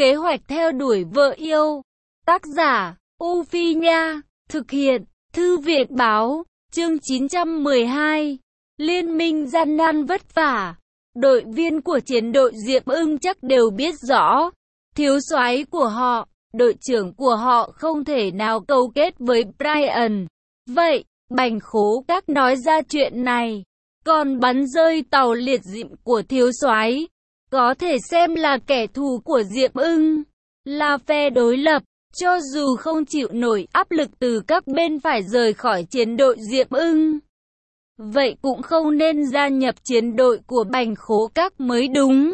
Kế hoạch theo đuổi vợ yêu. Tác giả, U Phi Nha. Thực hiện, Thư viện Báo. Chương 912. Liên minh gian nan vất vả. Đội viên của chiến đội Diệp Ưng chắc đều biết rõ. Thiếu soái của họ, đội trưởng của họ không thể nào câu kết với Brian. Vậy, Bành Khố Các nói ra chuyện này. Còn bắn rơi tàu liệt diệm của thiếu soái, có thể xem là kẻ thù của Diệp Ưng, là phe đối lập. Cho dù không chịu nổi áp lực từ các bên phải rời khỏi chiến đội Diệp Ưng, vậy cũng không nên gia nhập chiến đội của Bành Khố Các mới đúng.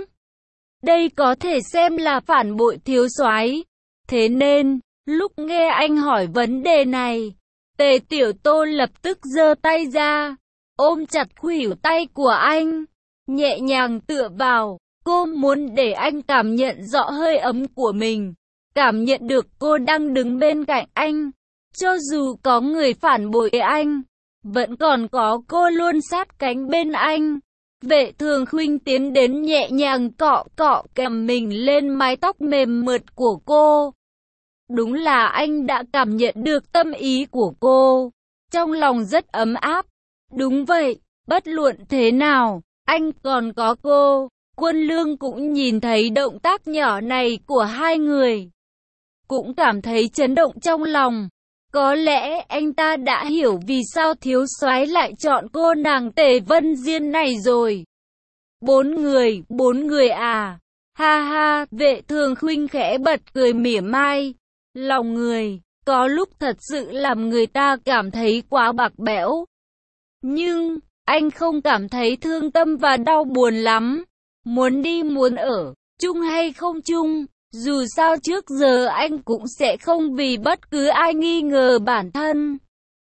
Đây có thể xem là phản bội thiếu soái. Thế nên, lúc nghe anh hỏi vấn đề này, Tề Tiểu Tô lập tức giơ tay ra, ôm chặt khuỷu tay của anh, nhẹ nhàng tựa vào. Cô muốn để anh cảm nhận rõ hơi ấm của mình, cảm nhận được cô đang đứng bên cạnh anh. Cho dù có người phản bội anh, vẫn còn có cô luôn sát cánh bên anh. Vệ Thường Khuynh tiến đến nhẹ nhàng cọ cọ kèm mình lên mái tóc mềm mượt của cô. Đúng là anh đã cảm nhận được tâm ý của cô, trong lòng rất ấm áp. Đúng vậy, bất luận thế nào, anh còn có cô. Quân Lương cũng nhìn thấy động tác nhỏ này của hai người, cũng cảm thấy chấn động trong lòng. Có lẽ anh ta đã hiểu vì sao thiếu soái lại chọn cô nàng Tề Vân Diên này rồi. Bốn người à? Ha ha, Vệ Thường Khuynh khẽ bật cười mỉa mai. Lòng người, có lúc thật sự làm người ta cảm thấy quá bạc bẽo. Nhưng, anh không cảm thấy thương tâm và đau buồn lắm. Muốn đi muốn ở, chung hay không chung, dù sao trước giờ anh cũng sẽ không vì bất cứ ai nghi ngờ bản thân,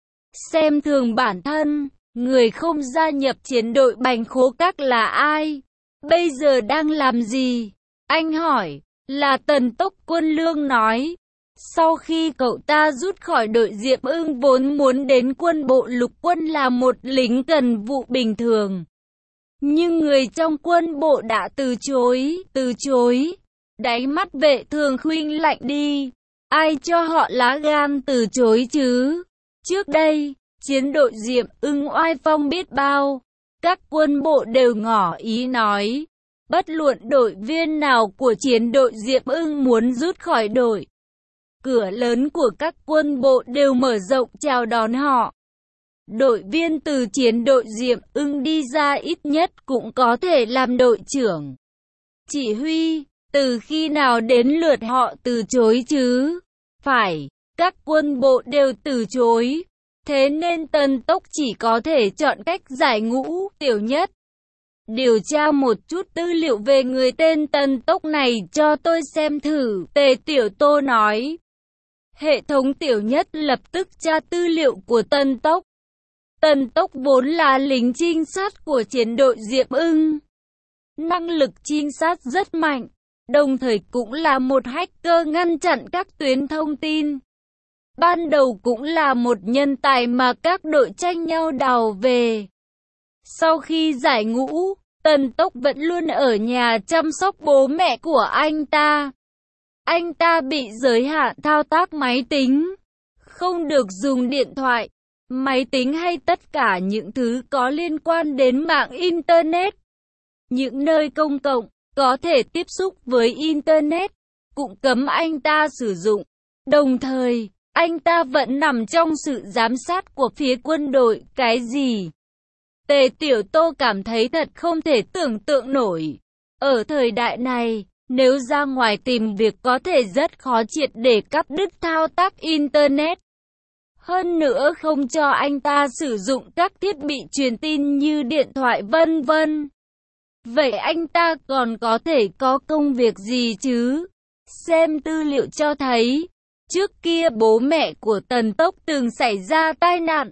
xem thường bản thân. Người không gia nhập chiến đội Bành Khố Các là ai? Bây giờ đang làm gì? Anh hỏi. Là Tần Tốc. Quân Lương nói. Sau khi cậu ta rút khỏi đội Diệp Ưng vốn muốn đến quân bộ lục quân là một lính cần vụ bình thường. Nhưng người trong quân bộ đã từ chối. Đáy mắt Vệ Thường Khuynh lạnh đi. Ai cho họ lá gan từ chối chứ? Trước đây, chiến đội Diệp Ưng oai phong biết bao. Các quân bộ đều ngỏ ý nói, bất luận đội viên nào của chiến đội Diệp Ưng muốn rút khỏi đội, cửa lớn của các quân bộ đều mở rộng chào đón họ. Đội viên từ chiến đội Diệp Ưng đi ra ít nhất cũng có thể làm đội trưởng, chỉ huy. Từ khi nào đến lượt họ từ chối chứ? Phải, các quân bộ đều từ chối. Thế nên Tần Tốc chỉ có thể chọn cách giải Ngũ Tiểu Nhất. Điều tra một chút tư liệu về người tên Tần Tốc này cho tôi xem thử, Tề Tiểu Tô nói. Hệ thống Tiểu Nhất lập tức tra tư liệu của Tần Tốc. Tần Tốc vốn là lính trinh sát của chiến đội Diệp Ưng. Năng lực trinh sát rất mạnh, đồng thời cũng là một hacker ngăn chặn các tuyến thông tin. Ban đầu cũng là một nhân tài mà các đội tranh nhau đào về. Sau khi giải ngũ, Tần Tốc vẫn luôn ở nhà chăm sóc bố mẹ của anh ta. Anh ta bị giới hạn thao tác máy tính, không được dùng điện thoại, máy tính hay tất cả những thứ có liên quan đến mạng Internet. Những nơi công cộng, có thể tiếp xúc với Internet, cũng cấm anh ta sử dụng. Đồng thời, anh ta vẫn nằm trong sự giám sát của phía quân đội. Cái gì? Tề Tiểu Tô cảm thấy thật không thể tưởng tượng nổi. Ở thời đại này, nếu ra ngoài tìm việc có thể rất khó triệt để cắt đứt thao tác Internet. Hơn nữa không cho anh ta sử dụng các thiết bị truyền tin như điện thoại vân vân. Vậy anh ta còn có thể có công việc gì chứ? Xem tư liệu cho thấy, trước kia bố mẹ của Tần Tốc từng xảy ra tai nạn.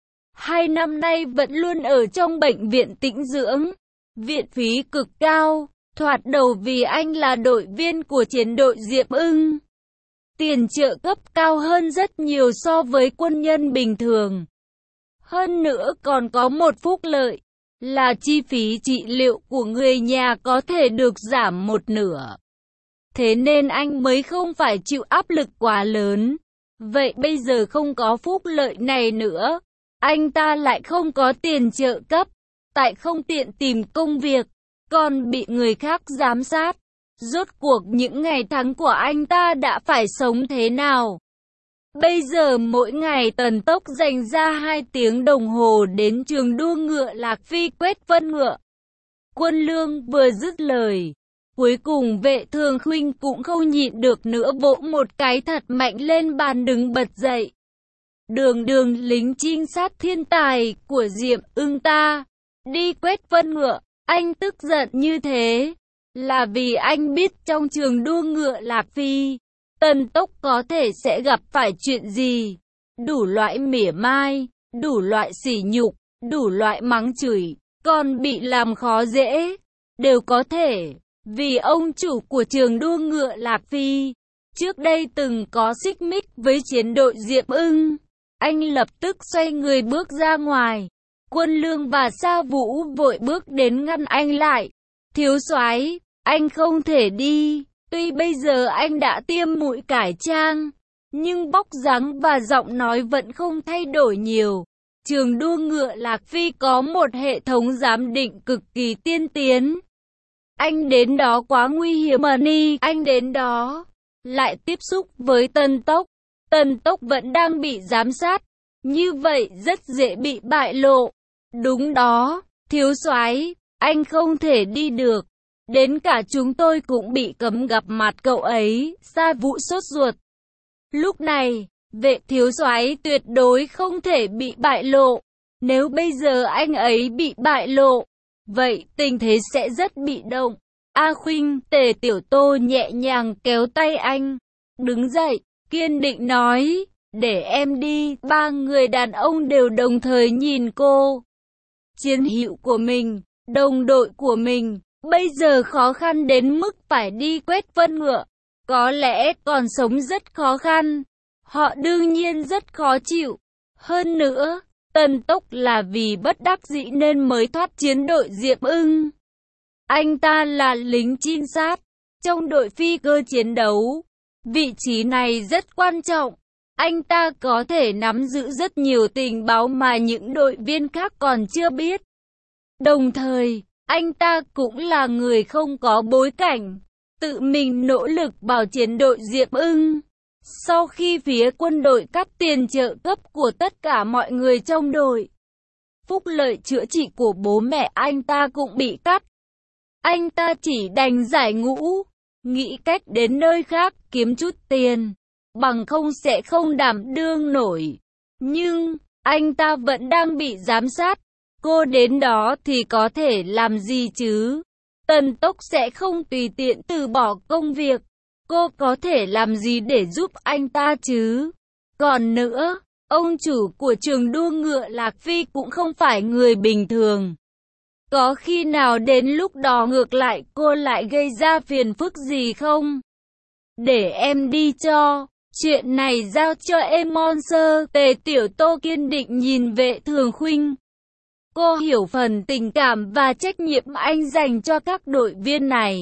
2 năm nay vẫn luôn ở trong bệnh viện tĩnh dưỡng. Viện phí cực cao, thoạt đầu vì anh là đội viên của chiến đội Diệp Ưng. Tiền trợ cấp cao hơn rất nhiều so với quân nhân bình thường. Hơn nữa còn có một phúc lợi, là chi phí trị liệu của người nhà có thể được giảm một nửa. thế nên anh mới không phải chịu áp lực quá lớn. Vậy bây giờ không có phúc lợi này nữa, anh ta lại không có tiền trợ cấp, tại không tiện tìm công việc, còn bị người khác giám sát. Rốt cuộc những ngày tháng của anh ta đã phải sống thế nào? Bây giờ mỗi ngày Tần Tốc dành ra 2 tiếng đồng hồ đến trường đua ngựa Lạc Phi quét phân ngựa. Quân Lương vừa dứt lời, cuối cùng Vệ Thường Khuynh cũng không nhịn được nữa vỗ một cái thật mạnh lên bàn đứng bật dậy. Đường Đường, lính trinh sát thiên tài của Diệm Ưng ta, đi quét phân ngựa. Anh tức giận như thế là vì anh biết trong trường đua ngựa Lạc Phi, Tần Tốc có thể sẽ gặp phải chuyện gì. Đủ loại mỉa mai, đủ loại sỉ nhục, đủ loại mắng chửi, còn bị làm khó dễ, đều có thể. Vì ông chủ của trường đua ngựa Lạc Phi, trước đây từng có xích mích với chiến đội Diệm Ưng. Anh lập tức xoay người bước ra ngoài. Quân Lương và Sa Vũ vội bước đến ngăn anh lại. Thiếu soái, anh không thể đi. Tuy bây giờ anh đã tiêm mũi cải trang, nhưng vóc dáng và giọng nói vẫn không thay đổi nhiều. Trường đua ngựa Lạc Phi có một hệ thống giám định cực kỳ tiên tiến. Anh đến đó quá nguy hiểm mà anh đến đó lại tiếp xúc với Tần Tốc. Tần Tốc vẫn đang bị giám sát, như vậy rất dễ bị bại lộ. Đúng đó, thiếu soái, anh không thể đi được. Đến cả chúng tôi cũng bị cấm gặp mặt cậu ấy. Sa Vũ sốt ruột. Lúc này, Vệ thiếu soái tuyệt đối không thể bị bại lộ. Nếu bây giờ anh ấy bị bại lộ, vậy tình thế sẽ rất bị động. A Khuynh, Tề Tiểu Tô nhẹ nhàng kéo tay anh, đứng dậy, kiên định nói, để em đi. 3 người đàn ông đều đồng thời nhìn cô. Chiến hữu của mình, đồng đội của mình, bây giờ khó khăn đến mức phải đi quét phân ngựa, có lẽ còn sống rất khó khăn. Họ đương nhiên rất khó chịu. Hơn nữa, Tần Tốc là vì bất đắc dĩ nên mới thoát chiến đội Diệm Ưng. Anh ta là lính trinh sát trong đội phi cơ chiến đấu. Vị trí này rất quan trọng. Anh ta có thể nắm giữ rất nhiều tình báo mà những đội viên khác còn chưa biết. Đồng thời, anh ta cũng là người không có bối cảnh, tự mình nỗ lực bảo chiến đội Diệm Ưng. Sau khi phía quân đội cắt tiền trợ cấp của tất cả mọi người trong đội, phúc lợi chữa trị của bố mẹ anh ta cũng bị cắt. Anh ta chỉ đành giải ngũ, nghĩ cách đến nơi khác kiếm chút tiền, bằng không sẽ không đảm đương nổi. Nhưng, anh ta vẫn đang bị giám sát. Cô đến đó thì có thể làm gì chứ? Tần Tốc sẽ không tùy tiện từ bỏ công việc. Cô có thể làm gì để giúp anh ta chứ? Còn nữa, ông chủ của trường đua ngựa Lạc Phi cũng không phải người bình thường. Có khi nào đến lúc đó ngược lại cô lại gây ra phiền phức gì không? Để em đi cho. Chuyện này giao cho em Monster. Tề Tiểu Tô kiên định nhìn Vệ Thường Khuynh. Cô hiểu phần tình cảm và trách nhiệm anh dành cho các đội viên này.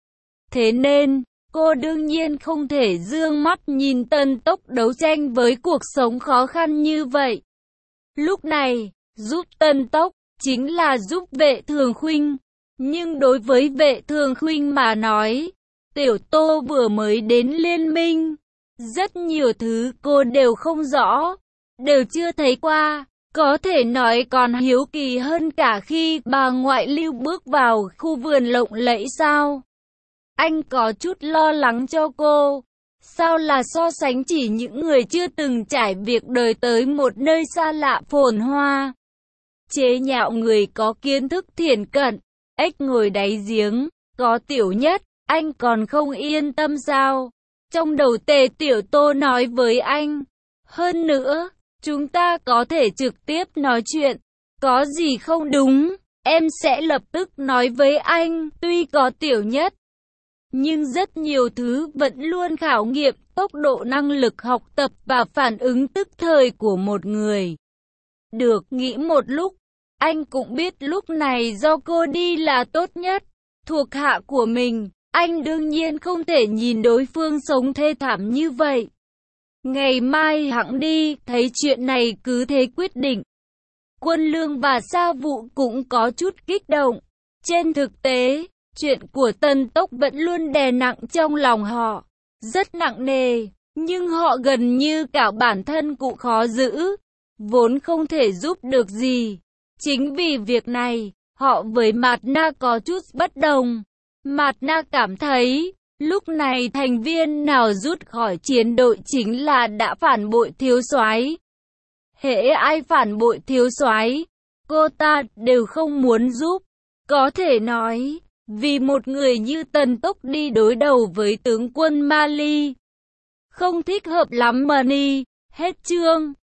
Thế nên, cô đương nhiên không thể dương mắt nhìn Tần Tốc đấu tranh với cuộc sống khó khăn như vậy. Lúc này, giúp Tần Tốc chính là giúp Vệ Thường Khuynh. Nhưng đối với Vệ Thường Khuynh mà nói, Tiểu Tô vừa mới đến liên minh. Rất nhiều thứ cô đều không rõ, đều chưa thấy qua. Có thể nói còn hiếu kỳ hơn cả khi bà ngoại Lưu bước vào khu vườn lộng lẫy sao. Anh có chút lo lắng cho cô. Sao là so sánh chỉ những người chưa từng trải việc đời tới một nơi xa lạ phồn hoa. Chế nhạo người có kiến thức thiển cận, ếch ngồi đáy giếng, có Tiểu Nhất, anh còn không yên tâm sao? Trong đầu Tề Tiểu Tô nói với anh. Hơn nữa, chúng ta có thể trực tiếp nói chuyện. Có gì không đúng, em sẽ lập tức nói với anh. Tuy có Tiểu Nhất, nhưng rất nhiều thứ vẫn luôn khảo nghiệm tốc độ năng lực học tập và phản ứng tức thời của một người. Được, nghĩ một lúc, anh cũng biết lúc này do cô đi là tốt nhất. Thuộc hạ của mình, Anh đương nhiên không thể nhìn đối phương sống thê thảm như vậy. Ngày mai hẵng đi, thấy chuyện này cứ thế quyết định. Quân Lương và Sa Vụ cũng có chút kích động. Trên thực tế, chuyện của Tần Tốc vẫn luôn đè nặng trong lòng họ. Rất nặng nề, nhưng họ gần như cả bản thân cũng khó giữ. Vốn không thể giúp được gì. Chính vì việc này, họ với Mạt Na có chút bất đồng. Mạt Na cảm thấy, lúc này thành viên nào rút khỏi chiến đội chính là đã phản bội thiếu soái. Hễ ai phản bội thiếu soái, cô ta đều không muốn giúp. Có thể nói, vì một người như Tần Tốc đi đối đầu với tướng quân Mali, không thích hợp lắm mà đi. Hết chương.